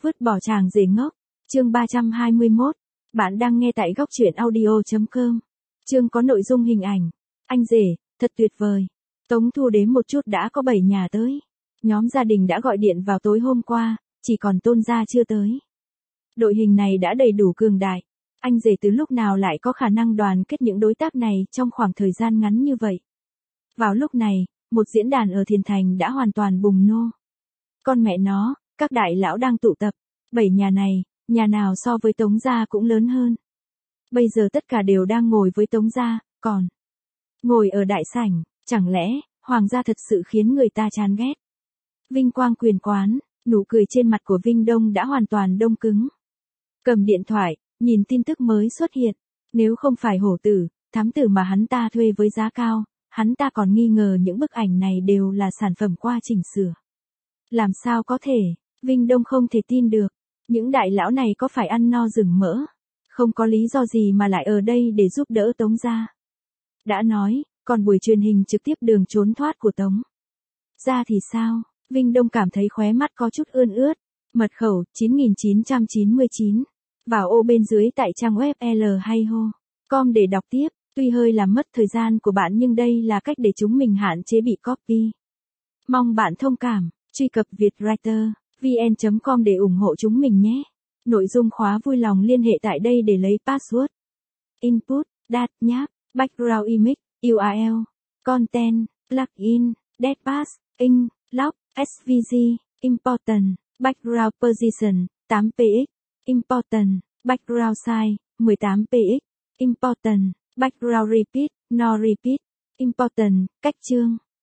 Vứt bỏ chàng rể ngốc. Chương 321. Bạn đang nghe tại góc truyện audio.com. Chương có nội dung hình ảnh. Anh rể, thật tuyệt vời. Tống Thu đếm một chút đã có 7 nhà tới. Nhóm gia đình đã gọi điện vào tối hôm qua, chỉ còn Tôn gia chưa tới. Đội hình này đã đầy đủ cường đại. Anh rể từ lúc nào lại có khả năng đoàn kết những đối tác này trong khoảng thời gian ngắn như vậy. Vào lúc này, một diễn đàn ở Thiền Thành đã hoàn toàn bùng nổ. Con mẹ nó, các đại lão đang tụ tập. 7 nhà này, nhà nào so với Tống gia cũng lớn hơn. Bây giờ tất cả đều đang ngồi với Tống gia, còn ngồi ở đại sảnh, chẳng lẽ Hoàng gia thật sự khiến người ta chán ghét. Vinh quang quyền quán, nụ cười trên mặt của Vinh Đông đã hoàn toàn đông cứng. Cầm điện thoại, nhìn tin tức mới xuất hiện. Nếu không phải hổ tử, thám tử mà hắn ta thuê với giá cao, hắn ta còn nghi ngờ những bức ảnh này đều là sản phẩm qua chỉnh sửa. Làm sao có thể, Vinh Đông không thể tin được. Những đại lão này có phải ăn no rừng mỡ? Không có lý do gì mà lại ở đây để giúp đỡ Tống gia. Đã nói, còn buổi truyền hình trực tiếp đường trốn thoát của Tống gia thì sao? Vinh Đông cảm thấy khóe mắt có chút ươn ướt. Mật khẩu 9999. Vào ô bên dưới tại trang web lhayho.com để đọc tiếp. Tuy hơi làm mất thời gian của bạn nhưng đây là cách để chúng mình hạn chế bị copy. Mong bạn thông cảm. Truy cập vietwriter.vn.com để ủng hộ chúng mình nhé. Nội dung khóa vui lòng liên hệ tại đây để lấy password. Input, Dat nháp, Background Image, URL, Content, Plugin, Deadpass, Ink, Lock, SVG, Important, Background Position, 8px, Important, Background Size, 18px, Important, Background Repeat, No Repeat, Important, cách chương.